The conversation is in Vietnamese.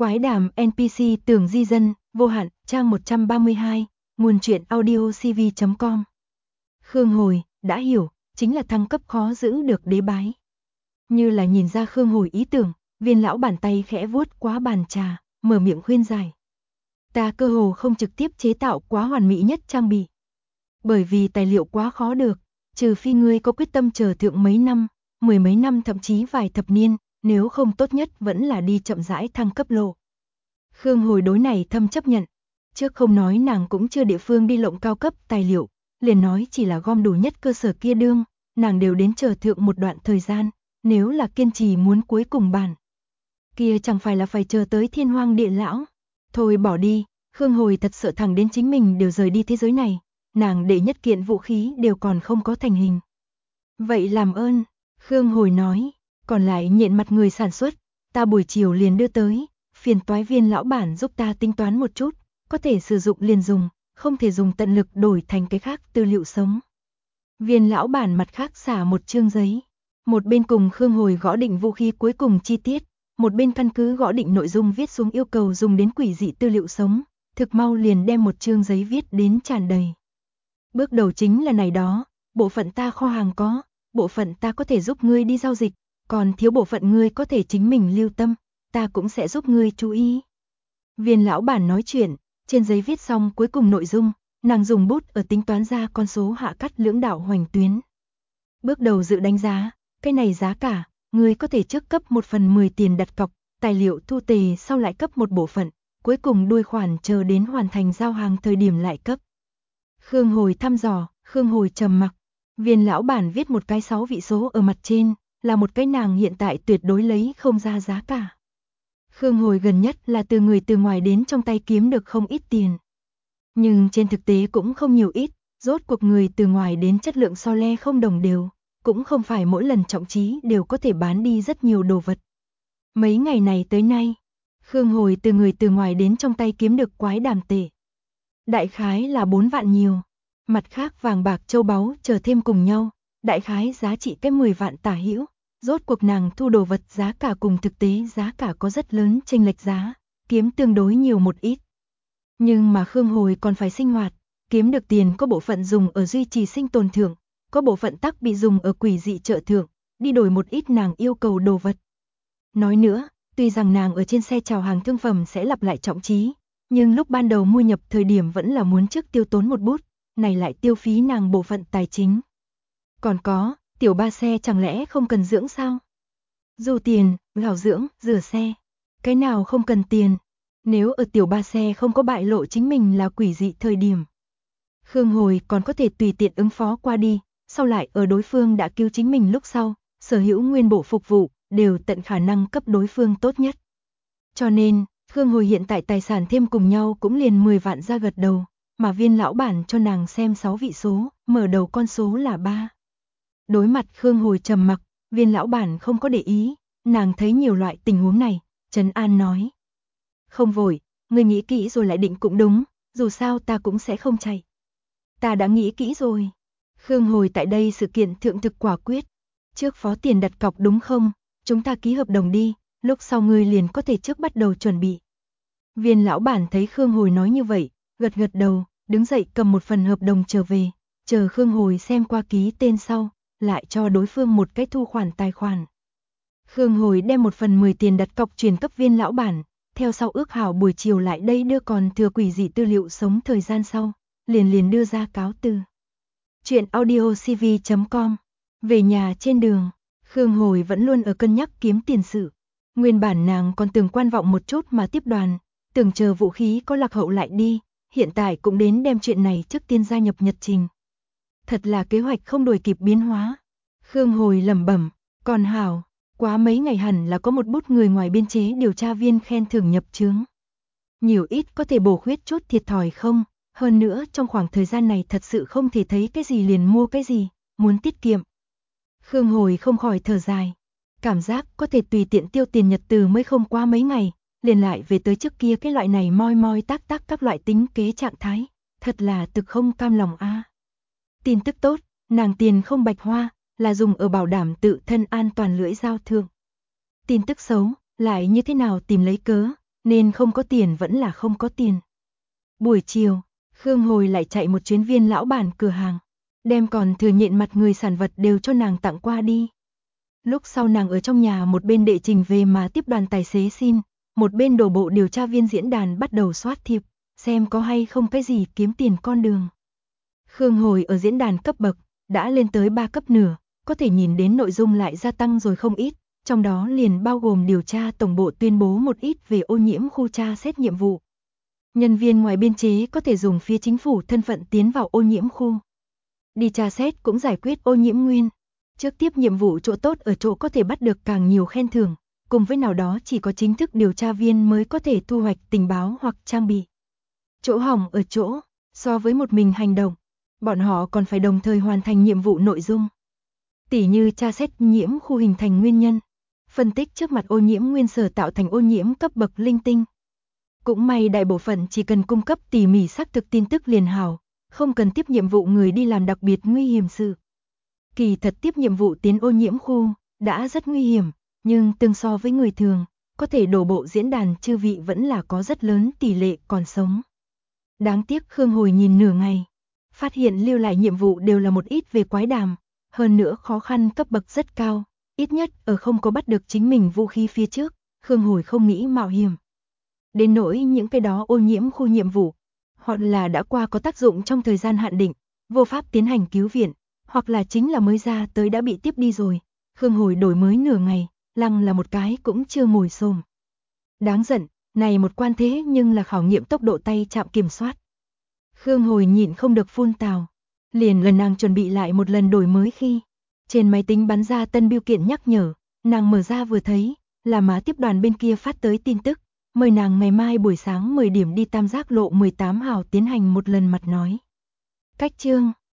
Quái đàm NPC Tường Di Dân, vô hạn, trang 132, nguồn truyện audiocv.com. Khương Hồi, đã hiểu, chính là thăng cấp khó giữ được đế bái. Như là nhìn ra Khương Hồi ý tưởng, Viên lão bàn tay khẽ vuốt quá bàn trà, mở miệng khuyên giải. Ta cơ hồ không trực tiếp chế tạo quá hoàn mỹ nhất trang bị. Bởi vì tài liệu quá khó được, trừ phi ngươi có quyết tâm chờ thượng mấy năm, mười mấy năm thậm chí vài thập niên, nếu không tốt nhất vẫn là đi chậm rãi thăng cấp lộ. Khương Hồi đối này thâm chấp nhận, trước không nói nàng cũng chưa địa phương đi lộng cao cấp tài liệu, liền nói chỉ là gom đủ nhất cơ sở kia đương, nàng đều đến chờ thượng một đoạn thời gian, nếu là kiên trì muốn cuối cùng bản. Kia chẳng phải là phải chờ tới thiên hoang địa lão. Thôi bỏ đi, Khương Hồi thật sợ thẳng đến chính mình đều rời đi thế giới này, nàng để nhất kiện vũ khí đều còn không có thành hình. Vậy làm ơn, Khương Hồi nói, còn lại nhện mặt người sản xuất, ta buổi chiều liền đưa tới, phiền toái Viên lão bản giúp ta tính toán một chút, có thể sử dụng liền dùng, không thể dùng tận lực đổi thành cái khác tư liệu sống. Viên lão bản mặt khác xả một chương giấy, một bên cùng Khương Hồi gõ định vũ khí cuối cùng chi tiết, một bên căn cứ gõ định nội dung viết xuống yêu cầu dùng đến quỷ dị tư liệu sống, thực mau liền đem một chương giấy viết đến tràn đầy. Bước đầu chính là này đó, bộ phận ta kho hàng có, bộ phận ta có thể giúp ngươi đi giao dịch, còn thiếu bộ phận ngươi có thể chính mình lưu tâm, ta cũng sẽ giúp ngươi chú ý. Viên lão bản nói chuyện, trên giấy viết xong cuối cùng nội dung, nàng dùng bút ở tính toán ra con số hạ cắt lưỡng đạo hoành tuyến. Bước đầu dự đánh giá, cái này giá cả, ngươi có thể trước cấp 1/10 tiền đặt cọc, tài liệu thu tề sau lại cấp một bộ phận, cuối cùng đuôi khoản chờ đến hoàn thành giao hàng thời điểm lại cấp. Khương Hồi thăm dò, Khương Hồi trầm mặc. Viên lão bản viết một cái 6 vị số ở mặt trên, là một cái nàng hiện tại tuyệt đối lấy không ra giá cả. Khương Hồi gần nhất là từ người từ ngoài đến trong tay kiếm được không ít tiền. Nhưng trên thực tế cũng không nhiều ít, rốt cuộc người từ ngoài đến chất lượng so le không đồng đều, cũng không phải mỗi lần trọng trí đều có thể bán đi rất nhiều đồ vật. Mấy ngày này tới nay, Khương Hồi từ người từ ngoài đến trong tay kiếm được quái đàm tệ. Đại khái là 4 vạn nhiều, mặt khác vàng bạc châu báu chờ thêm cùng nhau, đại khái giá trị cái 10 vạn tả hữu. Rốt cuộc nàng thu đồ vật giá cả cùng thực tế giá cả có rất lớn chênh lệch giá, kiếm tương đối nhiều một ít. Nhưng mà Khương Hồi còn phải sinh hoạt, kiếm được tiền có bộ phận dùng ở duy trì sinh tồn thượng, có bộ phận tắc bị dùng ở quỷ dị chợ thượng, đi đổi một ít nàng yêu cầu đồ vật. Nói nữa, tuy rằng nàng ở trên xe chào hàng thương phẩm sẽ lặp lại trọng trí, nhưng lúc ban đầu mua nhập thời điểm vẫn là muốn trước tiêu tốn một bút, này lại tiêu phí nàng bộ phận tài chính. Còn có, tiểu ba xe chẳng lẽ không cần dưỡng sao? Dù tiền, bảo dưỡng, rửa xe, cái nào không cần tiền? Nếu ở tiểu ba xe không có bại lộ chính mình là quỷ dị thời điểm, Khương Hồi còn có thể tùy tiện ứng phó qua đi, sau lại ở đối phương đã cứu chính mình lúc sau, sở hữu nguyên bộ phục vụ, đều tận khả năng cấp đối phương tốt nhất. Cho nên, Khương Hồi hiện tại tài sản thêm cùng nhau cũng liền 10 vạn ra gật đầu, mà viên lão bản cho nàng xem 6 vị số, mở đầu con số là 3. Đối mặt Khương Hồi trầm mặc, viên lão bản không có để ý, nàng thấy nhiều loại tình huống này, trấn an nói. Không vội, ngươi nghĩ kỹ rồi lại định cũng đúng, dù sao ta cũng sẽ không chạy. Ta đã nghĩ kỹ rồi. Khương Hồi tại đây sự kiện thượng thực quả quyết. Trước phó tiền đặt cọc đúng không, chúng ta ký hợp đồng đi, lúc sau ngươi liền có thể trước bắt đầu chuẩn bị. Viên lão bản thấy Khương Hồi nói như vậy, gật gật đầu, đứng dậy cầm một phần hợp đồng trở về, chờ Khương Hồi xem qua ký tên sau, lại cho đối phương một cái thu khoản tài khoản. Khương Hồi đem 1/10 tiền đặt cọc chuyển cấp viên lão bản, theo sau ước hảo buổi chiều lại đây đưa còn thừa quỷ dị tư liệu sống thời gian sau, liền đưa ra cáo từ. Chuyện audiocv.com. Về nhà trên đường, Khương Hồi vẫn luôn ở cân nhắc kiếm tiền sự. Nguyên bản nàng còn tưởng quan vọng một chút mà tiếp đoàn, tưởng chờ vũ khí có lạc hậu lại đi, hiện tại cũng đến đem chuyện này trước tiên gia nhập nhật trình. Thật là kế hoạch không đuổi kịp biến hóa. Khương Hồi lẩm bẩm, còn hảo, quá mấy ngày hẳn là có một bút người ngoài biên chế điều tra viên khen thưởng nhập chướng. Nhiều ít có thể bổ khuyết chút thiệt thòi không, hơn nữa trong khoảng thời gian này thật sự không thể thấy cái gì liền mua cái gì, muốn tiết kiệm. Khương Hồi không khỏi thở dài, cảm giác có thể tùy tiện tiêu tiền nhật từ mới không qua mấy ngày, liền lại về tới trước kia cái loại này moi moi tác tác các loại tính kế trạng thái, thật là thực không cam lòng a. Tin tức tốt, nàng tiền không bạch hoa, là dùng ở bảo đảm tự thân an toàn lưỡi dao thượng. Tin tức xấu, lại như thế nào tìm lấy cớ, nên không có tiền vẫn là không có tiền. Buổi chiều, Khương Hồi lại chạy một chuyến Viên lão bản cửa hàng, đem còn thừa nhịn mặt người sản vật đều cho nàng tặng qua đi. Lúc sau nàng ở trong nhà một bên đệ trình về mà tiếp đoàn tài xế xin, một bên đổ bộ điều tra viên diễn đàn bắt đầu soát thiệp, xem có hay không cái gì kiếm tiền con đường. Khương Hồi ở diễn đàn cấp bậc, đã lên tới 3 cấp nửa, có thể nhìn đến nội dung lại gia tăng rồi không ít, trong đó liền bao gồm điều tra tổng bộ tuyên bố một ít về ô nhiễm khu tra xét nhiệm vụ. Nhân viên ngoài biên chế có thể dùng phía chính phủ thân phận tiến vào ô nhiễm khu. Đi tra xét cũng giải quyết ô nhiễm nguyên. Trước tiếp nhiệm vụ chỗ tốt ở chỗ có thể bắt được càng nhiều khen thưởng, cùng với nào đó chỉ có chính thức điều tra viên mới có thể thu hoạch tình báo hoặc trang bị. Chỗ hỏng ở chỗ, so với một mình hành động, bọn họ còn phải đồng thời hoàn thành nhiệm vụ nội dung. Tỉ như tra xét nhiễm khu hình thành nguyên nhân, phân tích trước mặt ô nhiễm nguyên sở tạo thành ô nhiễm cấp bậc linh tinh. Cũng may đại bộ phận chỉ cần cung cấp tỉ mỉ xác thực tin tức liền hảo, không cần tiếp nhiệm vụ người đi làm đặc biệt nguy hiểm sự. Kỳ thật tiếp nhiệm vụ tiến ô nhiễm khu, đã rất nguy hiểm, nhưng tương so với người thường, có thể đổ bộ diễn đàn chư vị vẫn là có rất lớn tỷ lệ còn sống. Đáng tiếc Khương Hồi nhìn nửa ngày, phát hiện lưu lại nhiệm vụ đều là một ít về quái đàm, hơn nữa khó khăn cấp bậc rất cao, ít nhất ở không có bắt được chính mình vũ khí phía trước, Khương Hồi không nghĩ mạo hiểm. Đến nỗi những cái đó ô nhiễm khu nhiệm vụ, hoặc là đã qua có tác dụng trong thời gian hạn định, vô pháp tiến hành cứu viện, hoặc là chính là mới ra tới đã bị tiếp đi rồi. Khương Hồi đổi mới nửa ngày, lăng là một cái cũng chưa ngồi xổm. Đáng giận, này một quan thế nhưng là khảo nghiệm tốc độ tay chạm kiểm soát. Khương Hồi nhịn không được phun tào. Liền lần nàng chuẩn bị lại một lần đổi mới khi trên máy tính bắn ra tân bưu kiện nhắc nhở, nàng mở ra vừa thấy, là má tiếp đoàn bên kia phát tới tin tức, mời nàng ngày mai buổi sáng 10 điểm đi Tam Giác lộ 18 hào tiến hành một lần mặt nói. Cách chương